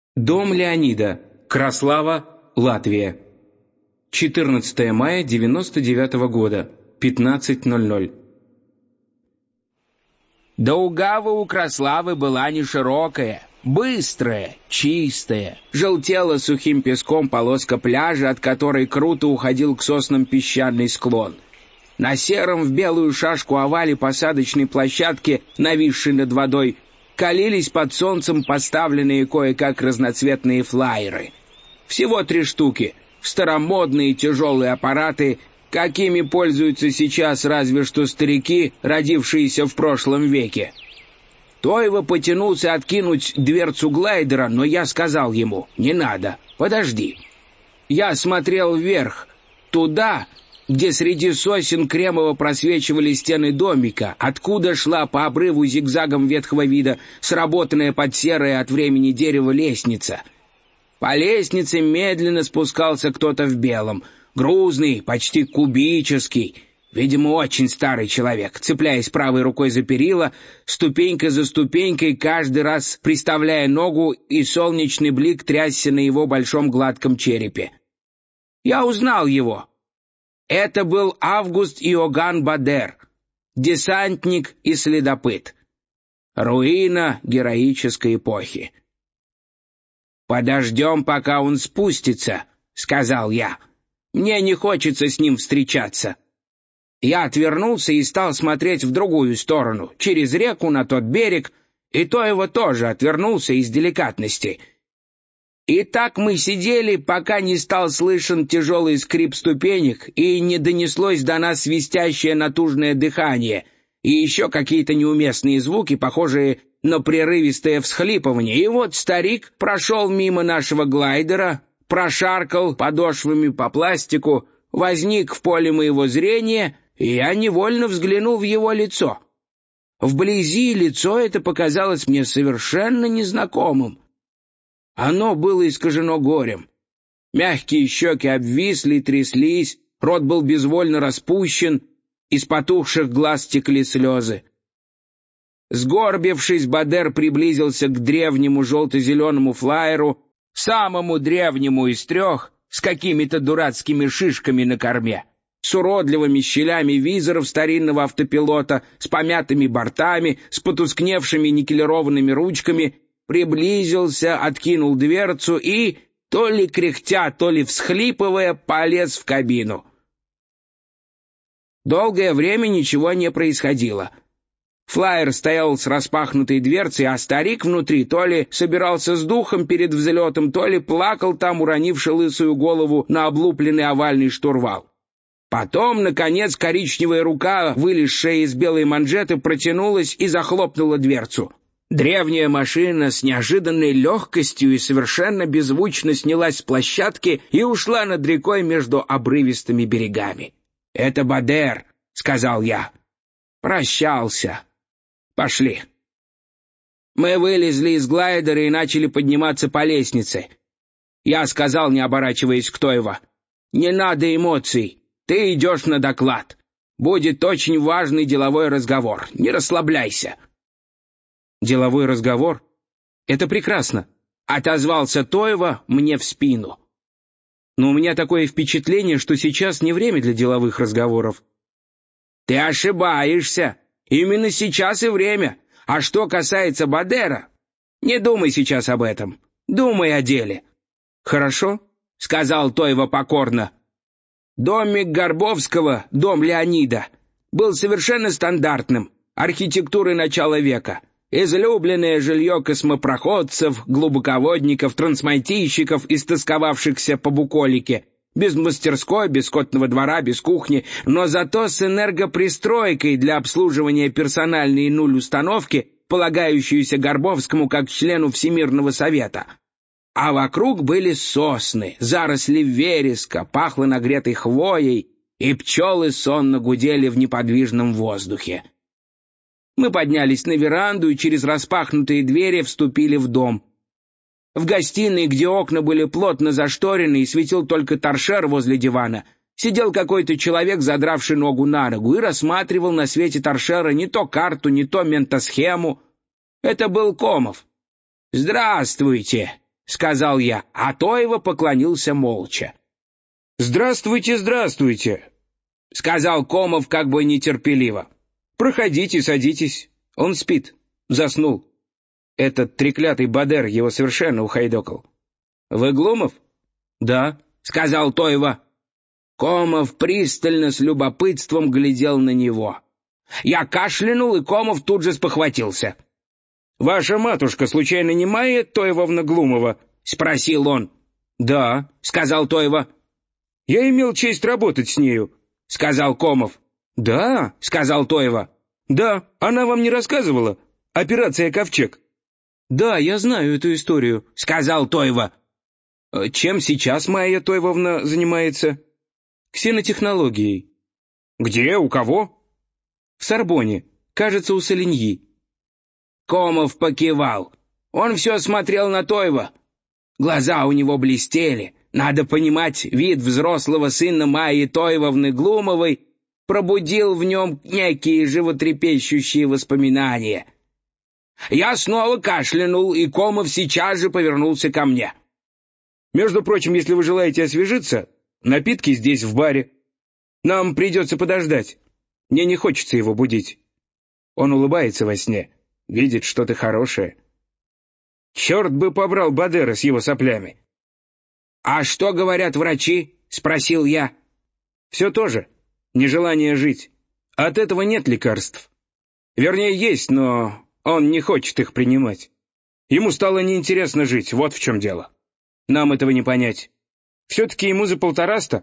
Дом Леонида, Краслава, Латвия. 14 мая 99 года, 15:00. Даугава у Краславы была не широкая, быстрая, чистая. Желтела сухим песком полоска пляжа, от которой круто уходил к соснам песчаный склон. На сером в белую шашку овале посадочной площадки, нависшей над водой, калились под солнцем поставленные кое-как разноцветные флайеры. Всего 3 штуки, старомодные тяжелые аппараты, какими пользуются сейчас разве что старики, родившиеся в прошлом веке. Тойва потянулся откинуть дверцу глайдера, но я сказал ему: «Не надо, подожди». Я смотрел вверх, туда, где среди сосен кремово просвечивали стены домика, откуда шла по обрыву зигзагом ветхого вида сработанная под серое от времени дерево лестница. По лестнице медленно спускался кто-то в белом, грузный, почти кубический, видимо, очень старый человек, цепляясь правой рукой за перила, ступенька за ступенькой, каждый раз приставляя ногу, и солнечный блик трясся на его большом гладком черепе. Я узнал его. Это был Август Иоганн Бадер, десантник и следопыт. Руина героической эпохи. «Подождем, пока он спустится», — сказал я. «Мне не хочется с ним встречаться». Я отвернулся и стал смотреть в другую сторону, через реку на тот берег, и Тойва тоже отвернулся из деликатности. И так мы сидели, пока не стал слышен тяжелый скрип ступенек и не донеслось до нас свистящее натужное дыхание и еще какие-то неуместные звуки, похожие на прерывистое всхлипывание. И вот старик прошел мимо нашего глайдера, прошаркал подошвами по пластику, возник в поле моего зрения, и я невольно взглянул в его лицо. Вблизи лицо это показалось мне совершенно незнакомым. Оно было искажено горем. Мягкие щеки обвисли и тряслись, рот был безвольно распущен, из потухших глаз текли слезы. Сгорбившись, Бадер приблизился к древнему желто-зеленому флайеру, самому древнему из 3, с какими-то дурацкими шишками на корме, с уродливыми щелями визоров старинного автопилота, с помятыми бортами, с потускневшими никелированными ручками, приблизился, откинул дверцу и, то ли кряхтя, то ли всхлипывая, полез в кабину. Долгое время ничего не происходило. Флайер стоял с распахнутой дверцей, а старик внутри то ли собирался с духом перед взлетом, то ли плакал там, уронивши лысую голову на облупленный овальный штурвал. Потом, наконец, коричневая рука, вылезшая из белой манжеты, протянулась и захлопнула дверцу. Древняя машина с неожиданной легкостью и совершенно беззвучно снялась с площадки и ушла над рекой между обрывистыми берегами. «Это Бадер», — сказал я. «Прощался. Пошли». Мы вылезли из глайдера и начали подниматься по лестнице. Я сказал, не оборачиваясь к Тойва: «Не надо эмоций, ты идешь на доклад. Будет очень важный деловой разговор, не расслабляйся». «Деловой разговор? Это прекрасно», — отозвался Тойва мне в спину. «Но у меня такое впечатление, что сейчас не время для деловых разговоров». «Ты ошибаешься. Именно сейчас и время. А что касается Бадера, не думай сейчас об этом. Думай о деле». «Хорошо», — сказал Тойва покорно. «Домик Горбовского, дом Леонида, был совершенно стандартным, архитектуры начала века. Излюбленное жилье космопроходцев, глубоководников, трансмантийщиков, истосковавшихся по буколике, без мастерской, без скотного двора, без кухни, но зато с энергопристройкой для обслуживания персональной нуль-установки, полагающуюся Горбовскому как члену Всемирного Совета. А вокруг были сосны, заросли вереска, пахло нагретой хвоей, и пчелы сонно гудели в неподвижном воздухе. Мы поднялись на веранду и через распахнутые двери вступили в дом. В гостиной, где окна были плотно зашторены и светил только торшер возле дивана, сидел какой-то человек, задравший ногу на ногу, и рассматривал на свете торшера не то карту, не то ментосхему. Это был Комов. «Здравствуйте», — сказал я, а Тойва поклонился молча. «Здравствуйте, здравствуйте», — сказал Комов как бы нетерпеливо. «Проходите, садитесь. Он спит. Заснул. Этот треклятый Бадер его совершенно ухайдокал». «Вы Глумов?» «Да», — сказал Тойва. Комов пристально с любопытством глядел на него. Я кашлянул, и Комов тут же спохватился. «Ваша матушка, случайно, не Майя Тойвовна Глумова?» — спросил он. «Да», — сказал Тойва. «Я имел честь работать с нею», — сказал Комов. «Да», — сказал Тойва. «Да, она вам не рассказывала? Операция «Ковчег». «Да, я знаю эту историю», — сказал Тойва. «Чем сейчас Майя Тойвовна занимается?» «Ксенотехнологией». «Где? У кого?» «В Сорбонне. Кажется, у Солиньи». Комов покивал. Он все смотрел на Тойва. Глаза у него блестели. Надо понимать, вид взрослого сына Майи Тойвовны Глумовой пробудил в нем некие животрепещущие воспоминания. Я снова кашлянул, и Комов сейчас же повернулся ко мне. «Между прочим, если вы желаете освежиться, напитки здесь, в баре. Нам придется подождать. Мне не хочется его будить. Он улыбается во сне, видит что-то хорошее. Черт бы побрал Бадера с его соплями». «А что говорят врачи?» — спросил я. «Все то же. Нежелание жить. От этого нет лекарств. Вернее, есть, но он не хочет их принимать. Ему стало неинтересно жить, вот в чем дело. Нам этого не понять. Все-таки ему за 150.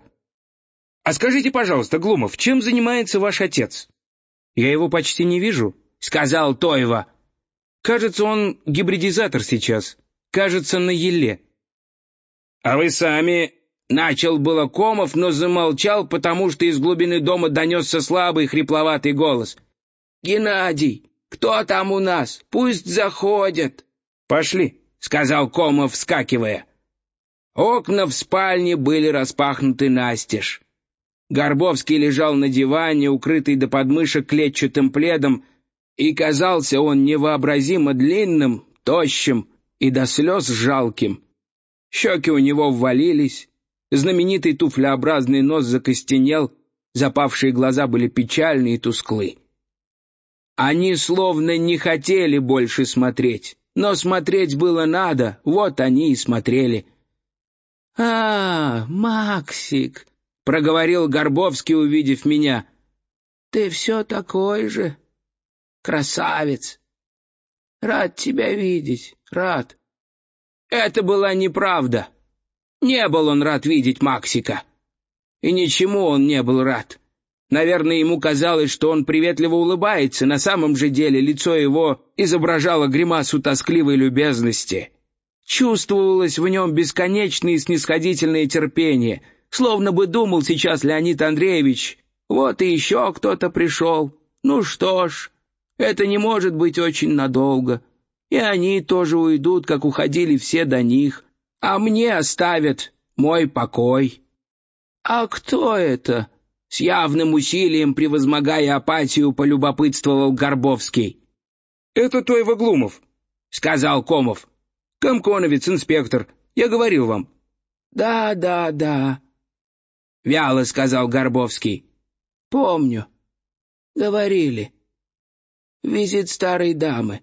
А скажите, пожалуйста, Глумов, чем занимается ваш отец?» «Я его почти не вижу», — сказал Тойва. «Кажется, он гибридизатор сейчас. Кажется, на еле». «А вы сами...» — начал было Комов, но замолчал, потому что из глубины дома донесся слабый хрипловатый голос. «Геннадий, кто там у нас? Пусть заходят». «Пошли», — сказал Комов, вскакивая. Окна в спальне были распахнуты настежь. Горбовский лежал на диване, укрытый до подмышек клетчатым пледом, и казался он невообразимо длинным, тощим и до слез жалким. Щеки у него ввалились, знаменитый туфлеобразный нос закостенел, запавшие глаза были печальны и тусклы. Они словно не хотели больше смотреть, но смотреть было надо, вот они и смотрели. Максик!» — проговорил Горбовский, увидев меня. «Ты все такой же. Красавец. Рад тебя видеть, рад». Это была неправда. Не был он рад видеть Максика. И ничему он не был рад. Наверное, ему казалось, что он приветливо улыбается, на самом же деле лицо его изображало гримасу тоскливой любезности. Чувствовалось в нем бесконечное и снисходительное терпение, словно бы думал сейчас Леонид Андреевич: вот и еще кто-то пришел. Ну что ж, это не может быть очень надолго. И они тоже уйдут, как уходили все до них, а мне оставят мой покой. «А кто это?» — с явным усилием, превозмогая апатию, полюбопытствовал Горбовский. «Это Тойва Глумов», — сказал Комов. «Комконовец, инспектор. Я говорил вам». «Да», — вяло сказал Горбовский. «Помню. Говорили. Визит старой дамы.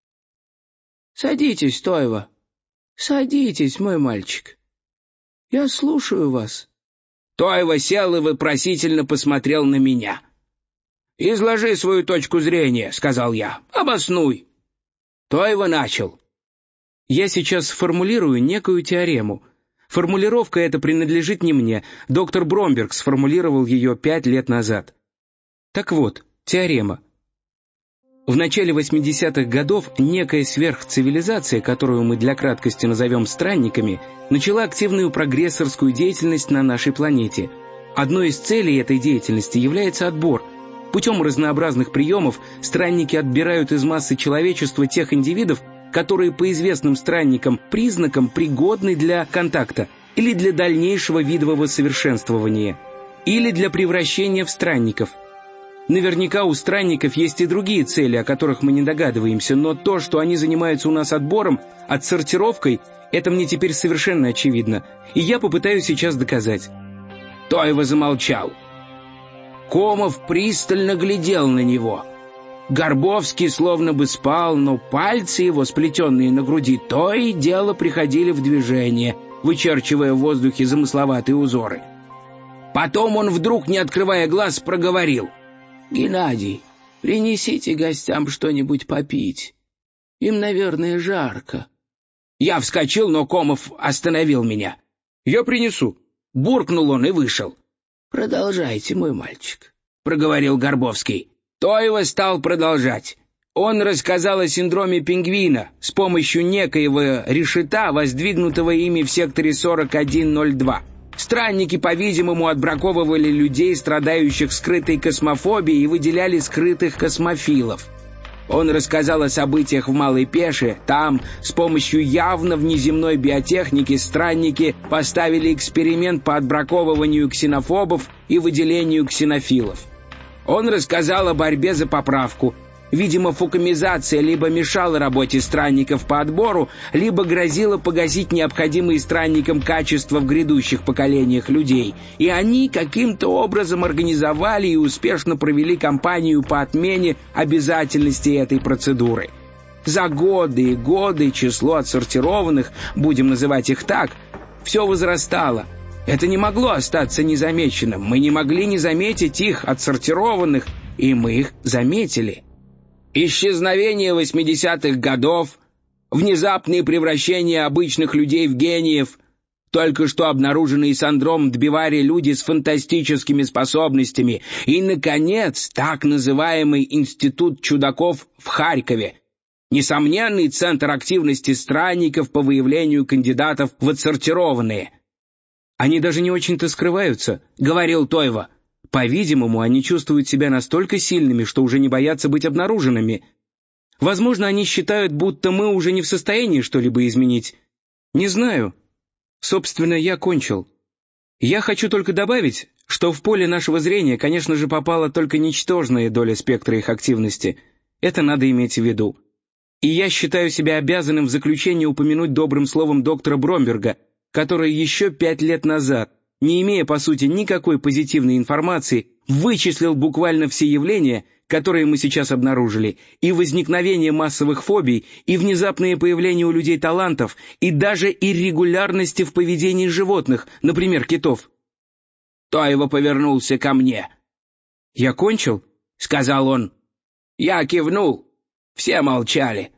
Садитесь, Тойва. Садитесь, мой мальчик. Я слушаю вас». Тойва сел и вопросительно посмотрел на меня. «Изложи свою точку зрения», — сказал я. «Обоснуй». Тойва начал. «Я сейчас сформулирую некую теорему. Формулировка эта принадлежит не мне. Доктор Бромберг сформулировал ее 5 лет назад. Так вот, теорема. В начале 80-х годов некая сверхцивилизация, которую мы для краткости назовем странниками, начала активную прогрессорскую деятельность на нашей планете. Одной из целей этой деятельности является отбор. Путем разнообразных приемов странники отбирают из массы человечества тех индивидов, которые по известным странникам признакам пригодны для контакта или для дальнейшего видового совершенствования, или для превращения в странников. Наверняка у странников есть и другие цели, о которых мы не догадываемся, но то, что они занимаются у нас отбором, отсортировкой, это мне теперь совершенно очевидно, и я попытаюсь сейчас доказать». Тойва замолчал. Комов пристально глядел на него. Горбовский словно бы спал, но пальцы его, сплетенные на груди, то и дело приходили в движение, вычерчивая в воздухе замысловатые узоры. Потом он вдруг, не открывая глаз, проговорил: «Геннадий, принесите гостям что-нибудь попить. Им, наверное, жарко». Я вскочил, но Комов остановил меня. «Я принесу», — буркнул он и вышел. «Продолжайте, мой мальчик», — проговорил Горбовский. Тойва стал продолжать. Он рассказал о синдроме пингвина с помощью некоего решета, воздвигнутого ими в секторе 4102. Странники, по-видимому, отбраковывали людей, страдающих скрытой космофобией, и выделяли скрытых космофилов. Он рассказал о событиях в Малой Пеше. Там, с помощью явно внеземной биотехники, странники поставили эксперимент по отбраковыванию ксенофобов и выделению ксенофилов. Он рассказал о борьбе за поправку. Видимо, фукамизация либо мешала работе странников по отбору, либо грозила погасить необходимые странникам качества в грядущих поколениях людей. И они каким-то образом организовали и успешно провели кампанию по отмене обязательности этой процедуры. За годы и годы число отсортированных, будем называть их так, все возрастало. Это не могло остаться незамеченным. Мы не могли не заметить их, отсортированных, и мы их заметили. Исчезновение 80-х годов, внезапные превращения обычных людей в гениев, только что обнаруженный синдром Дбивари люди с фантастическими способностями и, наконец, так называемый институт чудаков в Харькове, несомненный центр активности странников по выявлению кандидатов в отсортированные. «Они даже не очень-то скрываются», — говорил Тойва. «По-видимому, они чувствуют себя настолько сильными, что уже не боятся быть обнаруженными. Возможно, они считают, будто мы уже не в состоянии что-либо изменить. Не знаю. Собственно, я кончил. Я хочу только добавить, что в поле нашего зрения, конечно же, попала только ничтожная доля спектра их активности. Это надо иметь в виду. И я считаю себя обязанным в заключении упомянуть добрым словом доктора Бромберга, который еще 5 лет назад, не имея, по сути, никакой позитивной информации, вычислил буквально все явления, которые мы сейчас обнаружили, и возникновение массовых фобий, и внезапное появление у людей талантов, и даже иррегулярности в поведении животных, например, китов». Тойва повернулся ко мне. «Я кончил?» — сказал он. Я кивнул. Все молчали.